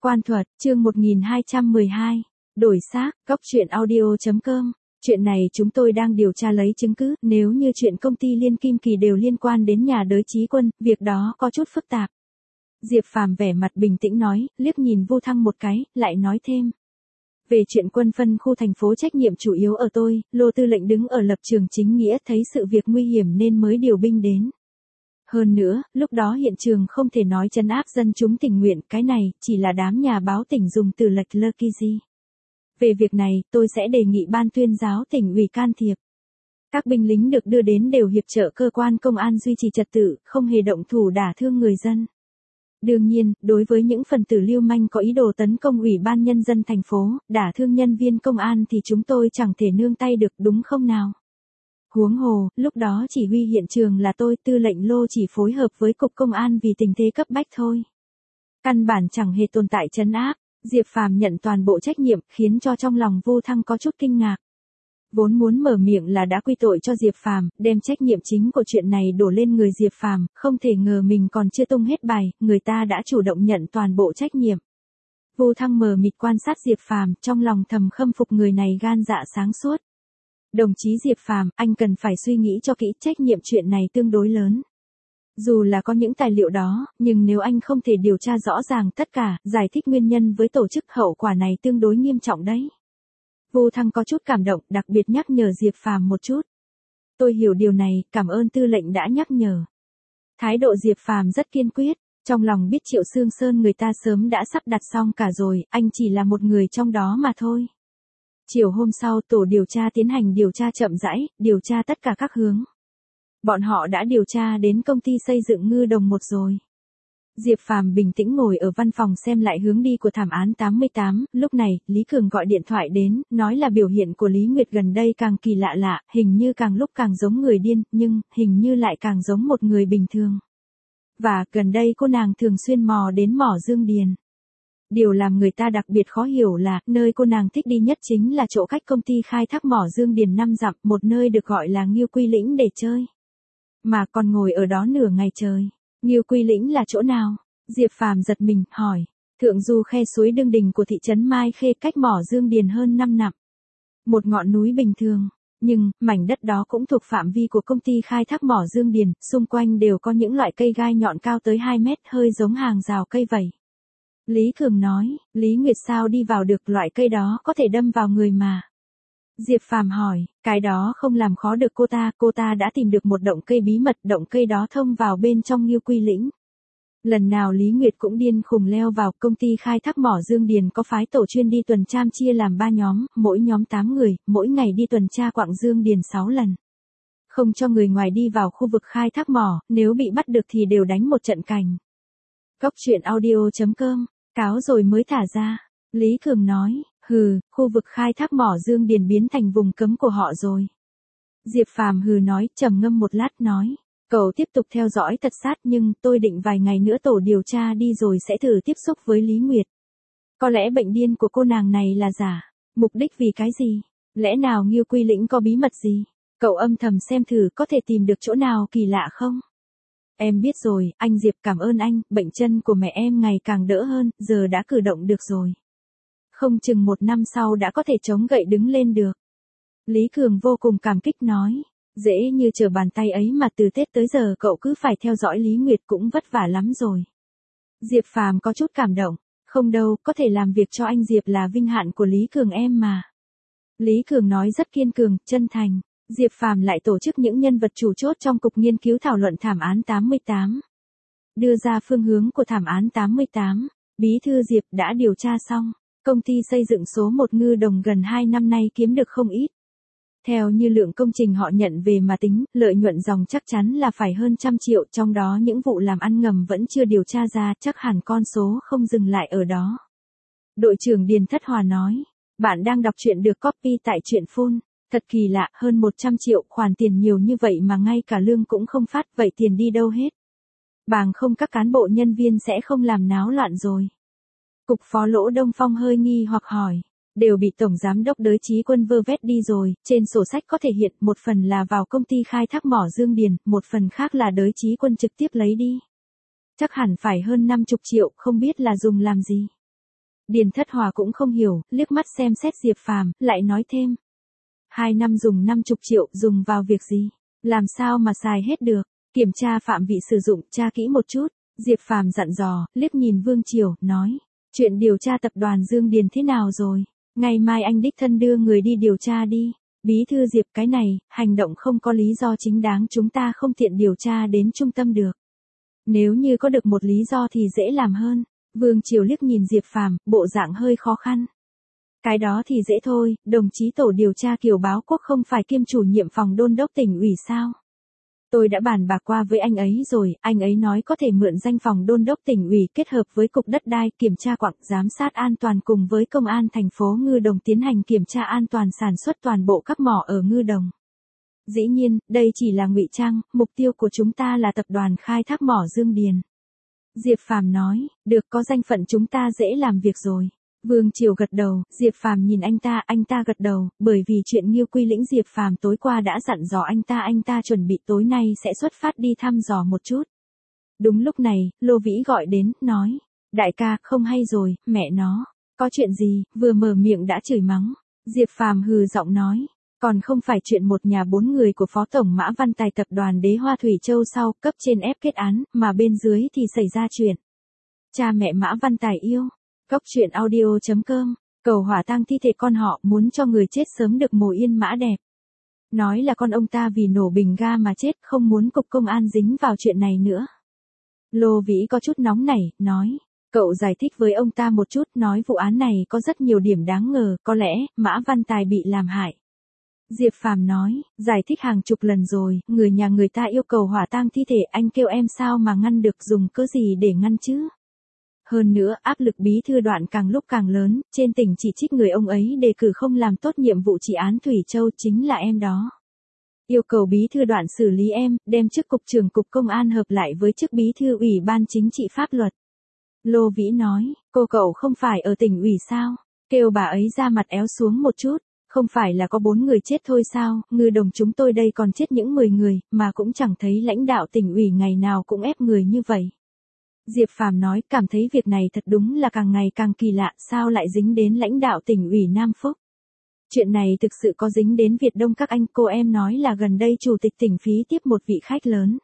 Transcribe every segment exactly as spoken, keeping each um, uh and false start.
Quan thuật, chương một nghìn hai trăm mười hai. Đổi xác, góc truyện audio chấm com. Chuyện này chúng tôi đang điều tra lấy chứng cứ, nếu như chuyện công ty Liên Kim Kỳ đều liên quan đến nhà đới Chí Quân, việc đó có chút phức tạp. Diệp Phàm vẻ mặt bình tĩnh nói, liếc nhìn Vu Thăng một cái, lại nói thêm. Về chuyện quân phân khu thành phố trách nhiệm chủ yếu ở tôi, Lô Tư lệnh đứng ở lập trường chính nghĩa thấy sự việc nguy hiểm nên mới điều binh đến. Hơn nữa, lúc đó hiện trường không thể nói trấn áp dân chúng tình nguyện, cái này chỉ là đám nhà báo tỉnh dùng từ lệch lơ kỳ gì. Về việc này, tôi sẽ đề nghị ban tuyên giáo tỉnh ủy can thiệp. Các binh lính được đưa đến đều hiệp trợ cơ quan công an duy trì trật tự, không hề động thủ đả thương người dân. Đương nhiên, đối với những phần tử lưu manh có ý đồ tấn công ủy ban nhân dân thành phố, đả thương nhân viên công an thì chúng tôi chẳng thể nương tay được, đúng không nào? Huống hồ, lúc đó chỉ huy hiện trường là tôi, tư lệnh Lô chỉ phối hợp với cục công an vì tình thế cấp bách thôi. Căn bản chẳng hề tồn tại trấn áp. Diệp Phàm nhận toàn bộ trách nhiệm, khiến cho trong lòng Vu Thăng có chút kinh ngạc. Vốn muốn mở miệng là đã quy tội cho Diệp Phàm, đem trách nhiệm chính của chuyện này đổ lên người Diệp Phàm, không thể ngờ mình còn chưa tung hết bài, người ta đã chủ động nhận toàn bộ trách nhiệm. Vu Thăng mờ mịt quan sát Diệp Phàm, trong lòng thầm khâm phục người này gan dạ sáng suốt. Đồng chí Diệp Phàm, anh cần phải suy nghĩ cho kỹ, trách nhiệm chuyện này tương đối lớn. Dù là có những tài liệu đó, nhưng nếu anh không thể điều tra rõ ràng tất cả, giải thích nguyên nhân với tổ chức, hậu quả này tương đối nghiêm trọng đấy. Vu Thăng có chút cảm động, đặc biệt nhắc nhở Diệp Phàm một chút. Tôi hiểu điều này, cảm ơn tư lệnh đã nhắc nhở. Thái độ Diệp Phàm rất kiên quyết, trong lòng biết Triệu Sương Sơn người ta sớm đã sắp đặt xong cả rồi, anh chỉ là một người trong đó mà thôi. Chiều hôm sau, tổ điều tra tiến hành điều tra chậm rãi, điều tra tất cả các hướng. Bọn họ đã điều tra đến công ty xây dựng Ngư Đồng một rồi. Diệp Phàm bình tĩnh ngồi ở văn phòng xem lại hướng đi của thảm án tám mươi tám, lúc này, Lý Cường gọi điện thoại đến, nói là biểu hiện của Lý Nguyệt gần đây càng kỳ lạ lạ, hình như càng lúc càng giống người điên, nhưng, hình như lại càng giống một người bình thường. Và, gần đây cô nàng thường xuyên mò đến mỏ Dương Điền. Điều làm người ta đặc biệt khó hiểu là, nơi cô nàng thích đi nhất chính là chỗ cách công ty khai thác mỏ Dương Điền năm dặm, một nơi được gọi là Ngưu Quy Lĩnh để chơi. Mà còn ngồi ở đó nửa ngày trời. Ngưu Quy Lĩnh là chỗ nào? Diệp Phàm giật mình, hỏi. Thượng du khe suối đương đình của thị trấn Mai Khê cách mỏ Dương Điền hơn năm dặm. Một ngọn núi bình thường. Nhưng, mảnh đất đó cũng thuộc phạm vi của công ty khai thác mỏ Dương Điền, xung quanh đều có những loại cây gai nhọn cao tới hai mét, hơi giống hàng rào cây vẩy. Lý Cường nói, Lý Nguyệt sao đi vào được, loại cây đó có thể đâm vào người mà. Diệp Phàm hỏi, cái đó không làm khó được cô ta, cô ta đã tìm được một động cây bí mật, động cây đó thông vào bên trong Ngưu Quy Lĩnh. Lần nào Lý Nguyệt cũng điên khùng leo vào, công ty khai thác mỏ Dương Điền có phái tổ chuyên đi tuần tra chia làm ba nhóm, mỗi nhóm tám người, mỗi ngày đi tuần tra quặng Dương Điền sáu lần. Không cho người ngoài đi vào khu vực khai thác mỏ, nếu bị bắt được thì đều đánh một trận cành. Góc truyện audio chấm com, cáo rồi mới thả ra. Lý Cường nói, hừ, khu vực khai thác mỏ Dương Điền biến thành vùng cấm của họ rồi. Diệp Phàm hừ nói, trầm ngâm một lát nói, cậu tiếp tục theo dõi thật sát, nhưng tôi định vài ngày nữa tổ điều tra đi rồi sẽ thử tiếp xúc với Lý Nguyệt. Có lẽ bệnh điên của cô nàng này là giả. Mục đích vì cái gì? Lẽ nào Ngưu Quy Lĩnh có bí mật gì? Cậu âm thầm xem thử có thể tìm được chỗ nào kỳ lạ không? Em biết rồi, anh Diệp, cảm ơn anh, bệnh chân của mẹ em ngày càng đỡ hơn, giờ đã cử động được rồi. Không chừng một năm sau đã có thể chống gậy đứng lên được. Lý Cường vô cùng cảm kích nói, dễ như trở bàn tay ấy mà từ Tết tới giờ cậu cứ phải theo dõi Lý Nguyệt cũng vất vả lắm rồi. Diệp Phàm có chút cảm động, không đâu, có thể làm việc cho anh Diệp là vinh hạnh của Lý Cường em mà. Lý Cường nói rất kiên cường, chân thành. Diệp Phàm lại tổ chức những nhân vật chủ chốt trong cục nghiên cứu thảo luận thảm án tám mươi tám. Đưa ra phương hướng của thảm án tám mươi tám, Bí thư Diệp đã điều tra xong, công ty xây dựng số một Ngư Đồng gần hai năm nay kiếm được không ít. Theo như lượng công trình họ nhận về mà tính, lợi nhuận dòng chắc chắn là phải hơn trăm triệu, trong đó những vụ làm ăn ngầm vẫn chưa điều tra ra, chắc hẳn con số không dừng lại ở đó. Đội trưởng Điền Thất Hòa nói, bạn đang đọc truyện được copy tại truyện phun. Thật kỳ lạ, hơn một trăm triệu, khoản tiền nhiều như vậy mà ngay cả lương cũng không phát, vậy tiền đi đâu hết? Bằng không các cán bộ nhân viên sẽ không làm náo loạn rồi. Cục phó Lỗ Đông Phong hơi nghi hoặc hỏi, đều bị Tổng Giám đốc Đới Chí Quân vơ vét đi rồi, trên sổ sách có thể hiện một phần là vào công ty khai thác mỏ Dương Điền, một phần khác là Đới Chí Quân trực tiếp lấy đi. Chắc hẳn phải hơn năm mươi triệu, không biết là dùng làm gì. Điền Thất Hòa cũng không hiểu, liếc mắt xem xét Diệp Phàm, lại nói thêm. Hai năm dùng năm mươi triệu, dùng vào việc gì? Làm sao mà xài hết được? Kiểm tra phạm vị sử dụng, tra kỹ một chút. Diệp Phàm dặn dò, liếc nhìn Vương Triều, nói. Chuyện điều tra tập đoàn Dương Điền thế nào rồi? Ngày mai anh đích thân đưa người đi điều tra đi. Bí thư Diệp, cái này, hành động không có lý do chính đáng, chúng ta không tiện điều tra đến trung tâm được. Nếu như có được một lý do thì dễ làm hơn. Vương Triều liếc nhìn Diệp Phàm, bộ dạng hơi khó khăn. Cái đó thì dễ thôi, đồng chí tổ điều tra Kiều Báo Quốc không phải kiêm chủ nhiệm phòng đôn đốc tỉnh ủy sao? Tôi đã bàn bạc qua với anh ấy rồi, anh ấy nói có thể mượn danh phòng đôn đốc tỉnh ủy kết hợp với cục đất đai kiểm tra quặng giám sát an toàn cùng với công an thành phố Ngư Đồng tiến hành kiểm tra an toàn sản xuất toàn bộ các mỏ ở Ngư Đồng. Dĩ nhiên, đây chỉ là ngụy trang, mục tiêu của chúng ta là tập đoàn khai thác mỏ Dương Điền. Diệp Phàm nói, được, có danh phận chúng ta dễ làm việc rồi. Vương Triều gật đầu, Diệp Phàm nhìn anh ta, anh ta gật đầu, bởi vì chuyện Nghiêu Quy Lĩnh Diệp Phàm tối qua đã dặn dò anh ta, anh ta chuẩn bị tối nay sẽ xuất phát đi thăm dò một chút. Đúng lúc này, Lô Vĩ gọi đến, nói, đại ca, không hay rồi, mẹ nó, có chuyện gì, vừa mở miệng đã chửi mắng. Diệp Phàm hừ giọng nói, còn không phải chuyện một nhà bốn người của Phó Tổng Mã Văn Tài tập đoàn Đế Hoa Thủy Châu sau cấp trên ép kết án, mà bên dưới thì xảy ra chuyện. Cha mẹ Mã Văn Tài yêu. Cốc truyện audio chấm com, cầu hỏa tang thi thể con họ, muốn cho người chết sớm được mồ yên mã đẹp. Nói là con ông ta vì nổ bình ga mà chết, không muốn cục công an dính vào chuyện này nữa. Lô Vĩ có chút nóng nảy, nói, cậu giải thích với ông ta một chút, nói vụ án này có rất nhiều điểm đáng ngờ, có lẽ, Mã Văn Tài bị làm hại. Diệp Phàm nói, giải thích hàng chục lần rồi, người nhà người ta yêu cầu hỏa tang thi thể, anh kêu em sao mà ngăn được, dùng cớ gì để ngăn chứ? Hơn nữa, áp lực bí thư Đoạn càng lúc càng lớn, trên tỉnh chỉ trích người ông ấy đề cử không làm tốt nhiệm vụ trị án Thủy Châu, chính là em đó. Yêu cầu bí thư Đoạn xử lý em, đem chức cục trưởng cục công an hợp lại với chức bí thư ủy ban chính trị pháp luật. Lô Vĩ nói, cô cậu không phải ở tỉnh ủy sao? Kêu bà ấy ra mặt éo xuống một chút, không phải là có bốn người chết thôi sao, Ngư Đồng chúng tôi đây còn chết những mười người, mà cũng chẳng thấy lãnh đạo tỉnh ủy ngày nào cũng ép người như vậy. Diệp Phàm nói, cảm thấy việc này thật đúng là càng ngày càng kỳ lạ, sao lại dính đến lãnh đạo tỉnh ủy Nam Phúc. Chuyện này thực sự có dính đến Việt Đông các anh, cô em nói là gần đây chủ tịch tỉnh phí tiếp một vị khách lớn.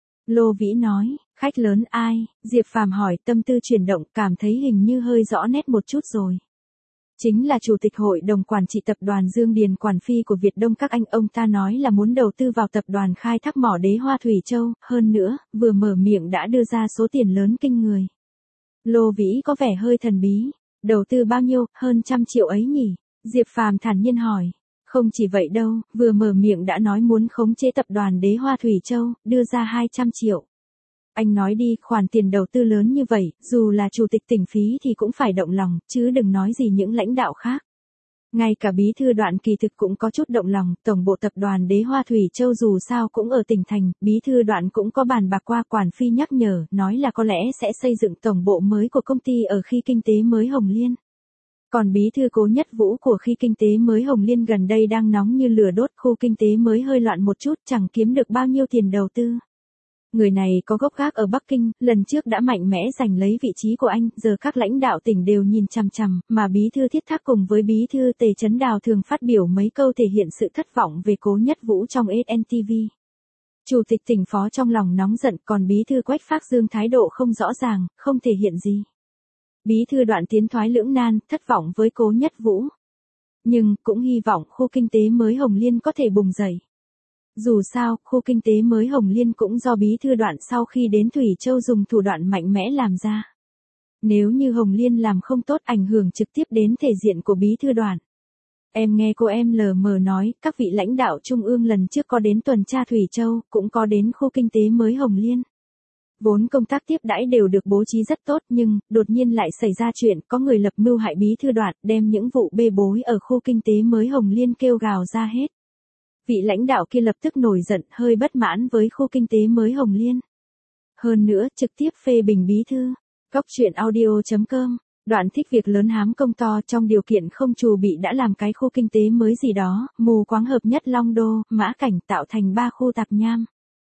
Lô Vĩ nói, khách lớn ai? Diệp Phàm hỏi, tâm tư chuyển động, cảm thấy hình như hơi rõ nét một chút rồi. Chính là Chủ tịch Hội đồng Quản trị Tập đoàn Dương Điền Quản Phi của Việt Đông các anh, ông ta nói là muốn đầu tư vào tập đoàn khai thác mỏ Đế Hoa Thủy Châu, hơn nữa, vừa mở miệng đã đưa ra số tiền lớn kinh người. Lô Vĩ có vẻ hơi thần bí, đầu tư bao nhiêu, hơn trăm triệu ấy nhỉ? Diệp Phàm thản nhiên hỏi, không chỉ vậy đâu, vừa mở miệng đã nói muốn khống chế tập đoàn Đế Hoa Thủy Châu, đưa ra hai trăm triệu. Anh nói đi, khoản tiền đầu tư lớn như vậy, dù là chủ tịch tỉnh phí thì cũng phải động lòng, chứ đừng nói gì những lãnh đạo khác. Ngay cả bí thư Đoạn kỳ thực cũng có chút động lòng, tổng bộ tập đoàn Đế Hoa Thủy Châu dù sao cũng ở tỉnh thành, bí thư Đoạn cũng có bàn bạc qua, Quản Phi nhắc nhở, nói là có lẽ sẽ xây dựng tổng bộ mới của công ty ở khi kinh tế mới Hồng Liên. Còn bí thư Cố Nhất Vũ của khi kinh tế mới Hồng Liên gần đây đang nóng như lửa đốt, khu kinh tế mới hơi loạn một chút, chẳng kiếm được bao nhiêu tiền đầu tư. Người này có gốc gác ở Bắc Kinh, lần trước đã mạnh mẽ giành lấy vị trí của anh, giờ các lãnh đạo tỉnh đều nhìn chằm chằm, mà bí thư Thiết Thác cùng với bí thư Tề Chấn Đào thường phát biểu mấy câu thể hiện sự thất vọng về Cố Nhất Vũ trong ét en ti vi. Chủ tịch tỉnh Phó trong lòng nóng giận, còn bí thư Quách Phác Dương thái độ không rõ ràng, không thể hiện gì. Bí thư Đoạn tiến thoái lưỡng nan, thất vọng với Cố Nhất Vũ. Nhưng, cũng hy vọng khu kinh tế mới Hồng Liên có thể bùng dậy. Dù sao, khu kinh tế mới Hồng Liên cũng do bí thư Đoạn sau khi đến Thủy Châu dùng thủ đoạn mạnh mẽ làm ra. Nếu như Hồng Liên làm không tốt, ảnh hưởng trực tiếp đến thể diện của bí thư Đoạn. Em nghe cô em lờ mờ nói, các vị lãnh đạo trung ương lần trước có đến tuần tra Thủy Châu, cũng có đến khu kinh tế mới Hồng Liên. Vốn công tác tiếp đãi đều được bố trí rất tốt, nhưng, đột nhiên lại xảy ra chuyện, có người lập mưu hại bí thư Đoạn, đem những vụ bê bối ở khu kinh tế mới Hồng Liên kêu gào ra hết. Vị lãnh đạo kia lập tức nổi giận, hơi bất mãn với khu kinh tế mới Hồng Liên. Hơn nữa, trực tiếp phê bình bí thư. Cốc truyện audio chấm com, Đoạn thích việc lớn hám công to, trong điều kiện không trù bị đã làm cái khu kinh tế mới gì đó, mù quáng hợp nhất Long Đô, Mã Cảnh tạo thành ba khu tạp nham.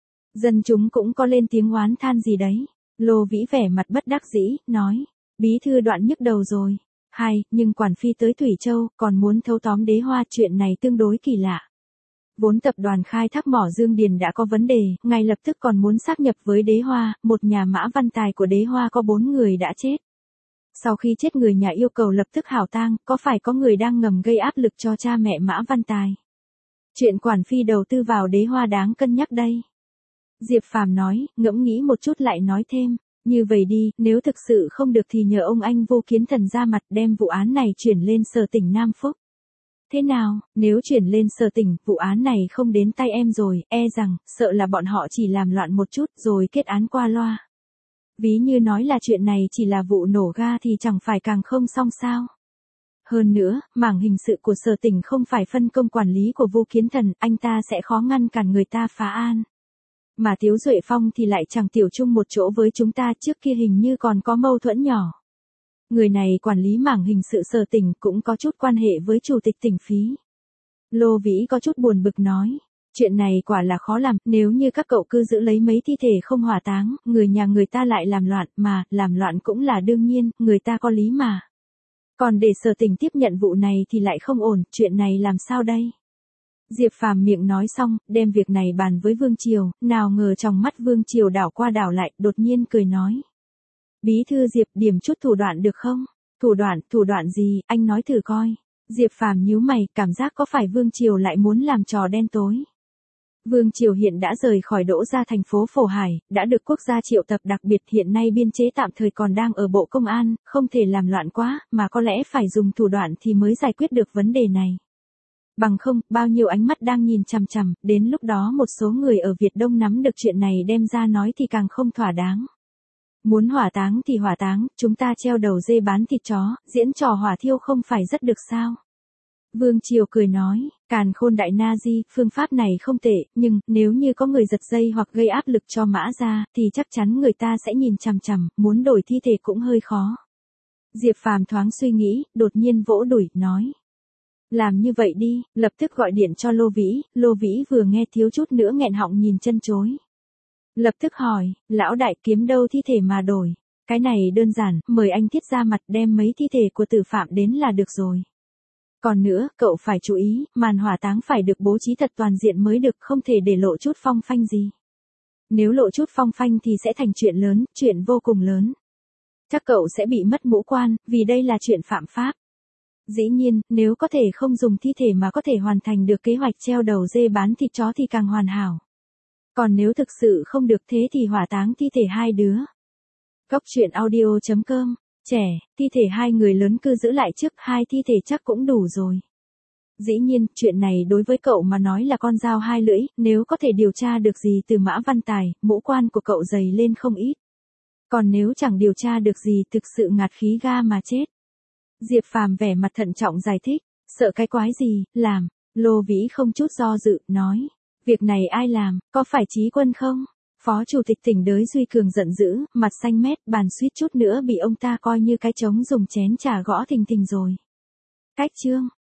Dân chúng cũng có lên tiếng oán than gì đấy. Lô Vĩ vẻ mặt bất đắc dĩ, nói, bí thư Đoạn nhức đầu rồi. Hai, nhưng Quản Phi tới Thủy Châu, còn muốn thâu tóm Đế Hoa, chuyện này tương đối kỳ lạ. Vốn tập đoàn khai thác mỏ Dương Điền đã có vấn đề, ngay lập tức còn muốn sáp nhập với Đế Hoa, một nhà Mã Văn Tài của Đế Hoa có bốn người đã chết. Sau khi chết người nhà yêu cầu lập tức hảo tang, có phải có người đang ngầm gây áp lực cho cha mẹ Mã Văn Tài? Chuyện Quản Phi đầu tư vào Đế Hoa đáng cân nhắc đây. Diệp Phàm nói, ngẫm nghĩ một chút lại nói thêm, như vậy đi, nếu thực sự không được thì nhờ ông anh Vô Kiến Thần ra mặt đem vụ án này chuyển lên Sở Tỉnh Nam Phúc. Thế nào, nếu chuyển lên Sở Tỉnh, vụ án này không đến tay em rồi, e rằng, sợ là bọn họ chỉ làm loạn một chút rồi kết án qua loa. Ví như nói là chuyện này chỉ là vụ nổ ga thì chẳng phải càng không xong sao. Hơn nữa, mảng hình sự của Sở Tỉnh không phải phân công quản lý của Vô Kiến Thần, anh ta sẽ khó ngăn cản người ta phá an. Mà Tiếu Duệ Phong thì lại chẳng tiểu chung một chỗ với chúng ta, trước kia hình như còn có mâu thuẫn nhỏ. Người này quản lý mảng hình sự Sở Tỉnh cũng có chút quan hệ với chủ tịch tỉnh phí. Lô Vĩ có chút buồn bực nói, chuyện này quả là khó làm, nếu như các cậu cứ giữ lấy mấy thi thể không hỏa táng, người nhà người ta lại làm loạn, mà, làm loạn cũng là đương nhiên, người ta có lý mà. Còn để Sở Tỉnh tiếp nhận vụ này thì lại không ổn, chuyện này làm sao đây? Diệp Phàm miệng nói xong, đem việc này bàn với Vương Triều, nào ngờ trong mắt Vương Triều đảo qua đảo lại, đột nhiên cười nói. Bí thư Diệp, điểm chút thủ đoạn được không? Thủ đoạn, thủ đoạn gì, anh nói thử coi. Diệp Phàm nhíu mày, cảm giác có phải Vương Triều lại muốn làm trò đen tối. Vương Triều hiện đã rời khỏi Đỗ Gia thành phố Phổ Hải, đã được quốc gia triệu tập đặc biệt, hiện nay biên chế tạm thời còn đang ở Bộ Công an, không thể làm loạn quá, mà có lẽ phải dùng thủ đoạn thì mới giải quyết được vấn đề này. Bằng không, bao nhiêu ánh mắt đang nhìn chằm chằm, đến lúc đó một số người ở Việt Đông nắm được chuyện này đem ra nói thì càng không thỏa đáng. Muốn hỏa táng thì hỏa táng, chúng ta treo đầu dê bán thịt chó, diễn trò hỏa thiêu không phải rất được sao? Vương Triều cười nói, càn khôn đại na di, phương pháp này không tệ, nhưng, nếu như có người giật dây hoặc gây áp lực cho Mã gia, thì chắc chắn người ta sẽ nhìn chằm chằm, muốn đổi thi thể cũng hơi khó. Diệp Phàm thoáng suy nghĩ, đột nhiên vỗ đùi, nói. Làm như vậy đi, lập tức gọi điện cho Lô Vĩ, Lô Vĩ vừa nghe thiếu chút nữa nghẹn họng nhìn chân chối. Lập tức hỏi, lão đại kiếm đâu thi thể mà đổi. Cái này đơn giản, mời anh Thiết ra mặt đem mấy thi thể của tử phạm đến là được rồi. Còn nữa, cậu phải chú ý, màn hỏa táng phải được bố trí thật toàn diện mới được, không thể để lộ chút phong phanh gì. Nếu lộ chút phong phanh thì sẽ thành chuyện lớn, chuyện vô cùng lớn. Chắc cậu sẽ bị mất mũ quan, vì đây là chuyện phạm pháp. Dĩ nhiên, nếu có thể không dùng thi thể mà có thể hoàn thành được kế hoạch treo đầu dê bán thịt chó thì càng hoàn hảo. Còn nếu thực sự không được thế thì hỏa táng thi thể hai đứa. Góc truyện audio chấm com, trẻ, thi thể hai người lớn cứ giữ lại trước, hai thi thể chắc cũng đủ rồi. Dĩ nhiên, chuyện này đối với cậu mà nói là con dao hai lưỡi, nếu có thể điều tra được gì từ Mã Văn Tài, mũ quan của cậu dày lên không ít. Còn nếu chẳng điều tra được gì thực sự ngạt khí ga mà chết. Diệp Phàm vẻ mặt thận trọng giải thích, sợ cái quái gì, làm. Lô Vĩ không chút do dự, nói. Việc này ai làm, có phải Chí Quân không? Phó Chủ tịch tỉnh Đới Duy Cường giận dữ, mặt xanh mét, bàn suýt chút nữa bị ông ta coi như cái trống dùng chén trà gõ thình thình rồi. Cách chương.